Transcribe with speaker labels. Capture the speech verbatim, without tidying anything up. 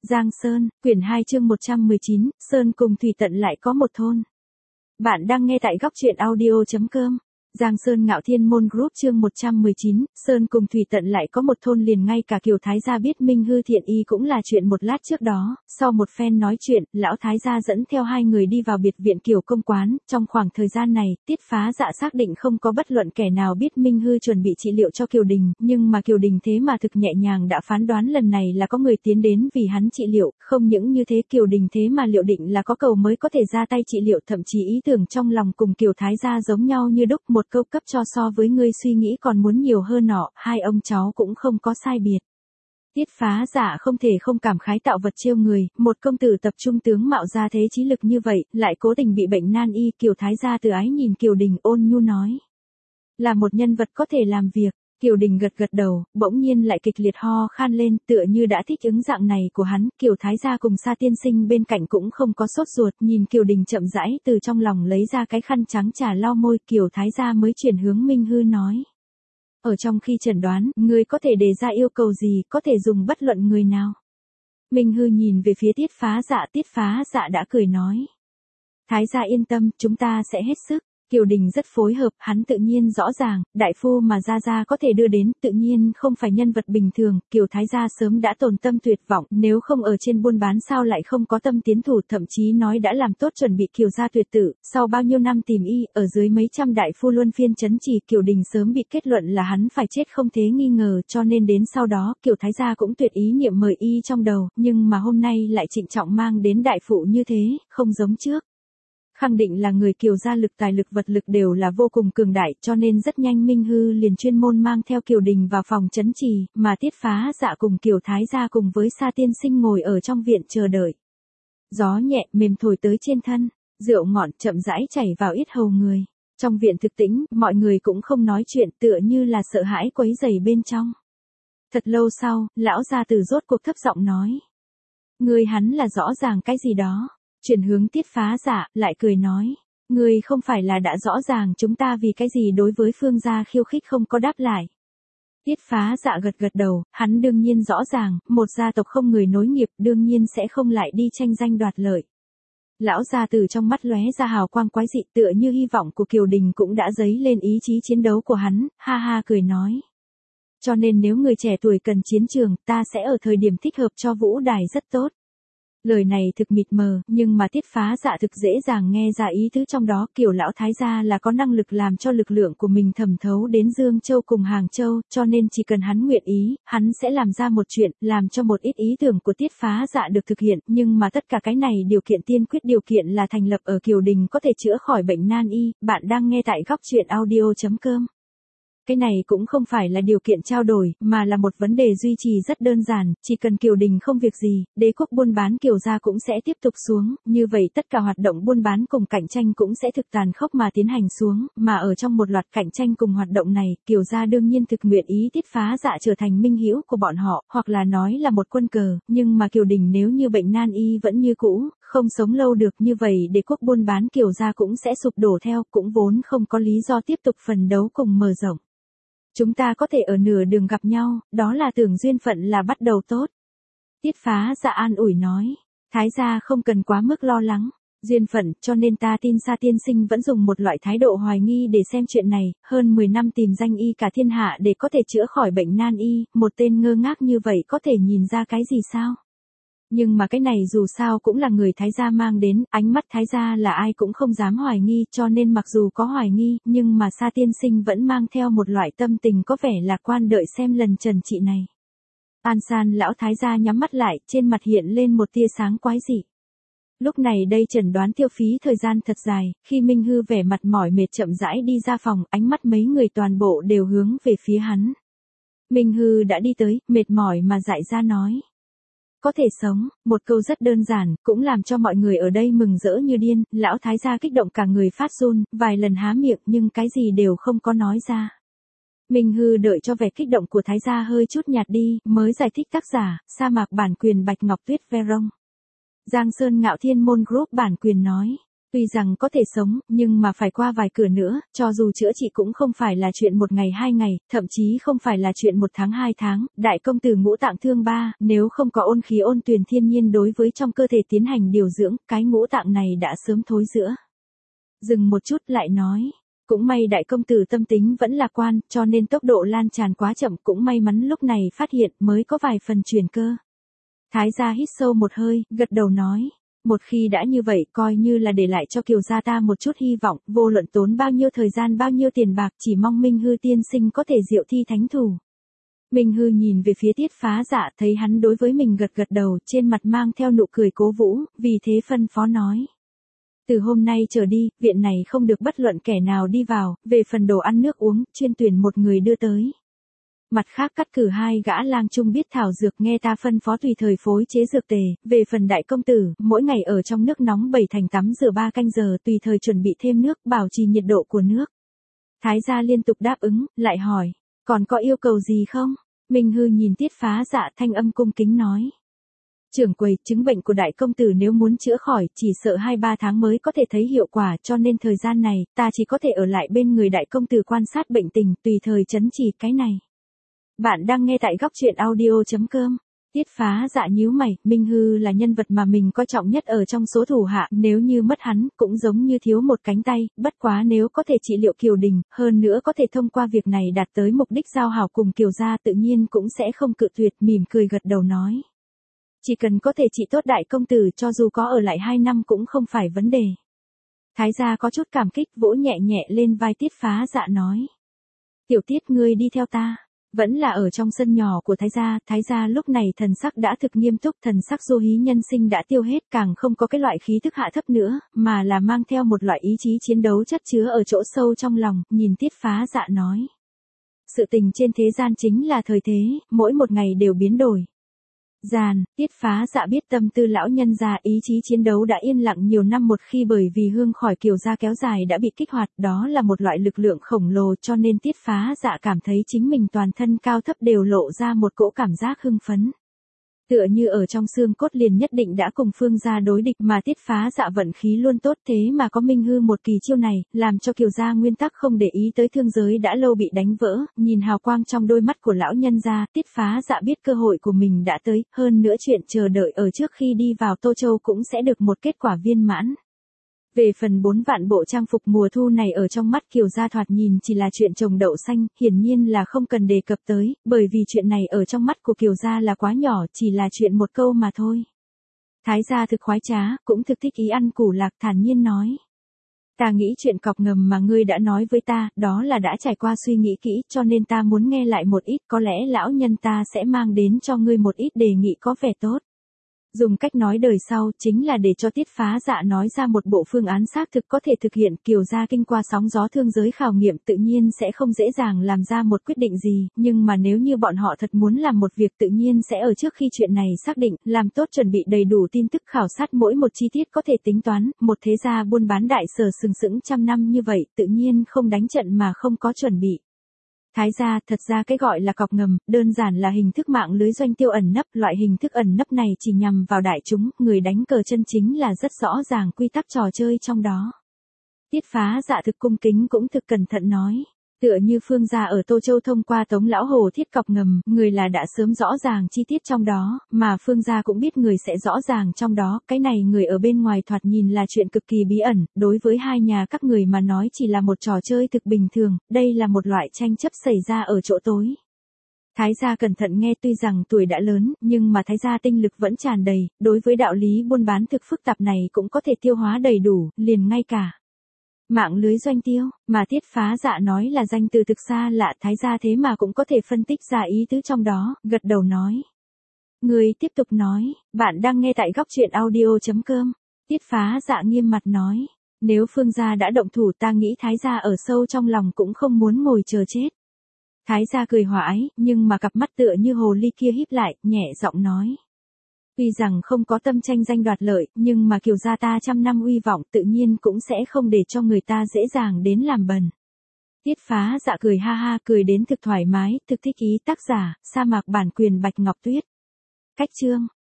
Speaker 1: Giang Sơn, quyển hai chương một trăm mười chín, Sơn cùng Thủy Tận lại có một thôn. Bạn đang nghe tại góc truyện audio chấm com. Giang Sơn Ngạo Thiên Môn Group chương một trăm mười chín, Sơn cùng Thủy Tận lại có một thôn. Liền ngay cả Kiều Thái gia biết Minh Hư Thiện Y cũng là chuyện một lát trước đó, sau một phen nói chuyện, lão Thái gia dẫn theo hai người đi vào biệt viện Kiều công quán. Trong khoảng thời gian này, Tiết Phá Dạ xác định không có bất luận kẻ nào biết Minh Hư chuẩn bị trị liệu cho Kiều Đình, nhưng mà Kiều Đình thế mà thực nhẹ nhàng đã phán đoán lần này là có người tiến đến vì hắn trị liệu. Không những như thế, Kiều Đình thế mà liệu định là có cầu mới có thể ra tay trị liệu, thậm chí ý tưởng trong lòng cùng Kiều Thái gia giống nhau như đúc, một câu cấp cho so với ngươi suy nghĩ còn muốn nhiều hơn nọ, hai ông cháu cũng không có sai biệt. Tiết Phá Dạ không thể không cảm khái tạo vật trêu người, một công tử tập trung tướng mạo ra thế trí lực như vậy, lại cố tình bị bệnh nan y. Kiều Thái gia từ ái nhìn Kiều Đình ôn nhu nói. Là một nhân vật có thể làm việc. Kiều Đình gật gật đầu, bỗng nhiên lại kịch liệt ho khan lên, tựa như đã thích ứng dạng này của hắn. Kiều Thái gia cùng Sa tiên sinh bên cạnh cũng không có sốt ruột, nhìn Kiều Đình chậm rãi từ trong lòng lấy ra cái khăn trắng trà lau môi, Kiều Thái gia mới chuyển hướng Minh Hư nói. Ở trong khi chẩn đoán, ngươi có thể đề ra yêu cầu gì, có thể dùng bất luận người nào. Minh Hư nhìn về phía Tiết Phá Dạ, Tiết Phá Dạ đã cười nói. Thái gia yên tâm, chúng ta sẽ hết sức. Kiều Đình rất phối hợp, hắn tự nhiên rõ ràng, đại phu mà gia gia có thể đưa đến, tự nhiên không phải nhân vật bình thường. Kiều Thái gia sớm đã tồn tâm tuyệt vọng, nếu không ở trên buôn bán sao lại không có tâm tiến thủ, thậm chí nói đã làm tốt chuẩn bị Kiều gia tuyệt tử. Sau bao nhiêu năm tìm y, ở dưới mấy trăm đại phu luân phiên chấn chỉ, Kiều Đình sớm bị kết luận là hắn phải chết không thế nghi ngờ, cho nên đến sau đó, Kiều Thái gia cũng tuyệt ý niệm mời y trong đầu, nhưng mà hôm nay lại trịnh trọng mang đến đại phụ như thế, không giống trước. Khẳng định là người Kiều gia lực tài lực vật lực đều là vô cùng cường đại, cho nên rất nhanh Minh Hư liền chuyên môn mang theo Kiều Đình vào phòng trấn trì, mà Tiết Phá Dạ cùng Kiều Thái gia cùng với Sa tiên sinh ngồi ở trong viện chờ đợi. Gió nhẹ mềm thổi tới trên thân, rượu ngọt chậm rãi chảy vào yết hầu người. Trong viện thực tĩnh, mọi người cũng không nói chuyện, tựa như là sợ hãi quấy rầy bên trong. Thật lâu sau, lão gia tử rốt cuộc thấp giọng nói. Người hắn là rõ ràng cái gì đó. Chuyển hướng Tiết Phá Dạ, lại cười nói. Ngươi không phải là đã rõ ràng chúng ta vì cái gì đối với Phương gia khiêu khích không có đáp lại. Tiết Phá Dạ gật gật đầu, hắn đương nhiên rõ ràng, một gia tộc không người nối nghiệp đương nhiên sẽ không lại đi tranh danh đoạt lợi. Lão gia tử trong mắt lóe ra hào quang quái dị, tựa như hy vọng của Kiều Đình cũng đã dấy lên ý chí chiến đấu của hắn, ha ha cười nói. Cho nên nếu người trẻ tuổi cần chiến trường, ta sẽ ở thời điểm thích hợp cho vũ đài rất tốt. Lời này thực mịt mờ, nhưng mà Tiết Phá Dạ thực dễ dàng nghe ra ý tứ trong đó. Kiều lão thái gia là có năng lực làm cho lực lượng của mình thẩm thấu đến Dương Châu cùng Hàng Châu, cho nên chỉ cần hắn nguyện ý, hắn sẽ làm ra một chuyện, làm cho một ít ý tưởng của Tiết Phá Dạ được thực hiện, nhưng mà tất cả cái này điều kiện tiên quyết điều kiện là thành lập ở Kiều Đình có thể chữa khỏi bệnh nan y. Bạn đang nghe tại góc truyện audio chấm com. Cái này cũng không phải là điều kiện trao đổi, mà là một vấn đề duy trì rất đơn giản, chỉ cần Kiều Đình không việc gì, đế quốc buôn bán Kiều gia cũng sẽ tiếp tục xuống, như vậy tất cả hoạt động buôn bán cùng cạnh tranh cũng sẽ thực tàn khốc mà tiến hành xuống, mà ở trong một loạt cạnh tranh cùng hoạt động này, Kiều gia đương nhiên thực nguyện ý Tiết Phá Dạ trở thành minh hữu của bọn họ, hoặc là nói là một quân cờ, nhưng mà Kiều Đình nếu như bệnh nan y vẫn như cũ, không sống lâu được, như vậy đế quốc buôn bán Kiều gia cũng sẽ sụp đổ theo, cũng vốn không có lý do tiếp tục phấn đấu cùng mở rộng. Chúng ta có thể ở nửa đường gặp nhau, đó là tưởng duyên phận là bắt đầu tốt. Tiết Phá Dạ an ủi nói, Thái gia không cần quá mức lo lắng, duyên phận, cho nên ta tin Sa tiên sinh vẫn dùng một loại thái độ hoài nghi để xem chuyện này, hơn mười năm tìm danh y cả thiên hạ để có thể chữa khỏi bệnh nan y, một tên ngơ ngác như vậy có thể nhìn ra cái gì sao? Nhưng mà cái này dù sao cũng là người Thái gia mang đến, ánh mắt Thái gia là ai cũng không dám hoài nghi, cho nên mặc dù có hoài nghi, nhưng mà Sa tiên sinh vẫn mang theo một loại tâm tình có vẻ lạc quan đợi xem lần trần trị này. An San lão Thái gia nhắm mắt lại, trên mặt hiện lên một tia sáng quái dị. Lúc này đây chẩn đoán tiêu phí thời gian thật dài, khi Minh Hư vẻ mặt mỏi mệt chậm rãi đi ra phòng, ánh mắt mấy người toàn bộ đều hướng về phía hắn. Minh Hư đã đi tới, mệt mỏi mà dại ra nói. Có thể sống, một câu rất đơn giản, cũng làm cho mọi người ở đây mừng rỡ như điên, lão thái gia kích động cả người phát run, vài lần há miệng nhưng cái gì đều không có nói ra. Minh Hư đợi cho vẻ kích động của thái gia hơi chút nhạt đi, mới giải thích tác giả, sa mạc bản quyền Bạch Ngọc Tuyết Verong. Giang Sơn Ngạo Thiên Môn Group bản quyền nói. Tuy rằng có thể sống, nhưng mà phải qua vài cửa nữa, cho dù chữa trị cũng không phải là chuyện một ngày hai ngày, thậm chí không phải là chuyện một tháng hai tháng, đại công tử ngũ tạng thương ba, nếu không có ôn khí ôn tuyền thiên nhiên đối với trong cơ thể tiến hành điều dưỡng, cái ngũ tạng này đã sớm thối rữa. Dừng một chút lại nói, cũng may đại công tử tâm tính vẫn lạc quan, cho nên tốc độ lan tràn quá chậm, cũng may mắn lúc này phát hiện mới có vài phần chuyển cơ. Thái gia hít sâu một hơi, gật đầu nói. Một khi đã như vậy coi như là để lại cho Kiều gia ta một chút hy vọng, vô luận tốn bao nhiêu thời gian bao nhiêu tiền bạc chỉ mong Minh Hư tiên sinh có thể diệu thi thánh thủ. Minh Hư nhìn về phía Tiết Phá Dạ thấy hắn đối với mình gật gật đầu trên mặt mang theo nụ cười cố vũ, vì thế phân phó nói. Từ hôm nay trở đi, viện này không được bất luận kẻ nào đi vào, về phần đồ ăn nước uống, chuyên tuyển một người đưa tới. Mặt khác cắt cử hai gã lang trung biết thảo dược nghe ta phân phó tùy thời phối chế dược tề, về phần đại công tử, mỗi ngày ở trong nước nóng bảy thành tắm rửa ba canh giờ tùy thời chuẩn bị thêm nước, bảo trì nhiệt độ của nước. Thái gia liên tục đáp ứng, lại hỏi, còn có yêu cầu gì không? Minh Hư nhìn Tiết Phá Dạ thanh âm cung kính nói. Trưởng quầy, chứng bệnh của đại công tử nếu muốn chữa khỏi, chỉ sợ hai ba tháng mới có thể thấy hiệu quả, cho nên thời gian này, ta chỉ có thể ở lại bên người đại công tử quan sát bệnh tình, tùy thời chấn chỉ cái này. Bạn đang nghe tại góc truyện audio chấm com. Tiết Phá Dạ nhíu mày, Minh Hư là nhân vật mà mình coi trọng nhất ở trong số thủ hạ, nếu như mất hắn, cũng giống như thiếu một cánh tay, bất quá nếu có thể trị liệu Kiều Đình, hơn nữa có thể thông qua việc này đạt tới mục đích giao hảo cùng Kiều gia tự nhiên cũng sẽ không cự tuyệt, mỉm cười gật đầu nói. Chỉ cần có thể trị tốt đại công tử cho dù có ở lại hai năm cũng không phải vấn đề. Thái gia có chút cảm kích vỗ nhẹ nhẹ lên vai Tiết Phá Dạ nói. Tiểu Tiết ngươi đi theo ta. Vẫn là ở trong sân nhỏ của Thái gia, Thái gia lúc này thần sắc đã thực nghiêm túc, thần sắc du hí nhân sinh đã tiêu hết, càng không có cái loại khí thức hạ thấp nữa, mà là mang theo một loại ý chí chiến đấu chất chứa ở chỗ sâu trong lòng, nhìn Tiết Phá Dạ nói. Sự tình trên thế gian chính là thời thế, mỗi một ngày đều biến đổi. Giàn, Tiết Phá Dạ biết tâm tư lão nhân gia, ý chí chiến đấu đã yên lặng nhiều năm một khi bởi vì hương khỏi Kiều gia kéo dài đã bị kích hoạt, đó là một loại lực lượng khổng lồ cho nên Tiết Phá Dạ cảm thấy chính mình toàn thân cao thấp đều lộ ra một cỗ cảm giác hưng phấn. Tựa như ở trong xương cốt liền nhất định đã cùng Phương gia đối địch mà Tiết Phá Dạ vận khí luôn tốt thế mà có Minh Hư một kỳ chiêu này, làm cho Kiều gia nguyên tắc không để ý tới thương giới đã lâu bị đánh vỡ, nhìn hào quang trong đôi mắt của lão nhân gia, Tiết Phá Dạ biết cơ hội của mình đã tới, hơn nữa chuyện chờ đợi ở trước khi đi vào Tô Châu cũng sẽ được một kết quả viên mãn. Về phần bốn vạn bộ trang phục mùa thu này ở trong mắt Kiều gia thoạt nhìn chỉ là chuyện trồng đậu xanh, hiển nhiên là không cần đề cập tới, bởi vì chuyện này ở trong mắt của Kiều gia là quá nhỏ, chỉ là chuyện một câu mà thôi. Thái gia thực khoái trá, cũng thực thích ý ăn củ lạc, thản nhiên nói. Ta nghĩ chuyện cọc ngầm mà ngươi đã nói với ta, đó là đã trải qua suy nghĩ kỹ, cho nên ta muốn nghe lại một ít, có lẽ lão nhân ta sẽ mang đến cho ngươi một ít đề nghị có vẻ tốt. Dùng cách nói đời sau, chính là để cho Tiết Phá Dạ nói ra một bộ phương án xác thực có thể thực hiện. Kiều gia kinh qua sóng gió thương giới khảo nghiệm tự nhiên sẽ không dễ dàng làm ra một quyết định gì, nhưng mà nếu như bọn họ thật muốn làm một việc tự nhiên sẽ ở trước khi chuyện này xác định, làm tốt chuẩn bị đầy đủ tin tức khảo sát mỗi một chi tiết có thể tính toán, một thế gia buôn bán đại sở sừng sững trăm năm như vậy tự nhiên không đánh trận mà không có chuẩn bị. Thái gia, thật ra cái gọi là cọc ngầm, đơn giản là hình thức mạng lưới doanh tiêu ẩn nấp, loại hình thức ẩn nấp này chỉ nhằm vào đại chúng, người đánh cờ chân chính là rất rõ ràng quy tắc trò chơi trong đó. Tiết Phá Dạ thực cung kính cũng thực cẩn thận nói. Tựa như Phương gia ở Tô Châu thông qua Tống lão hồ thiết cọc ngầm, người là đã sớm rõ ràng chi tiết trong đó, mà Phương gia cũng biết người sẽ rõ ràng trong đó, cái này người ở bên ngoài thoạt nhìn là chuyện cực kỳ bí ẩn, đối với hai nhà các người mà nói chỉ là một trò chơi thực bình thường, đây là một loại tranh chấp xảy ra ở chỗ tối. Thái gia cẩn thận nghe, tuy rằng tuổi đã lớn, nhưng mà thái gia tinh lực vẫn tràn đầy, đối với đạo lý buôn bán thực phức tạp này cũng có thể tiêu hóa đầy đủ, liền ngay cả mạng lưới doanh tiêu, mà Tiết Phá Dạ nói là danh từ thực xa lạ, thái gia thế mà cũng có thể phân tích ra ý tứ trong đó, gật đầu nói. Người tiếp tục nói, bạn đang nghe tại góc truyện audio chấm com. Tiết Phá Dạ nghiêm mặt nói, nếu Phương gia đã động thủ ta nghĩ thái gia ở sâu trong lòng cũng không muốn ngồi chờ chết. Thái gia cười hòa ái, nhưng mà cặp mắt tựa như hồ ly kia híp lại, nhẹ giọng nói. Tuy rằng không có tâm tranh danh đoạt lợi, nhưng mà Kiều gia ta trăm năm uy vọng tự nhiên cũng sẽ không để cho người ta dễ dàng đến làm bần. Tiết Phá Dạ cười ha ha, cười đến thực thoải mái, thực thích ý. Tác giả, sa mạc bản quyền Bạch Ngọc Tuyết. Cách chương.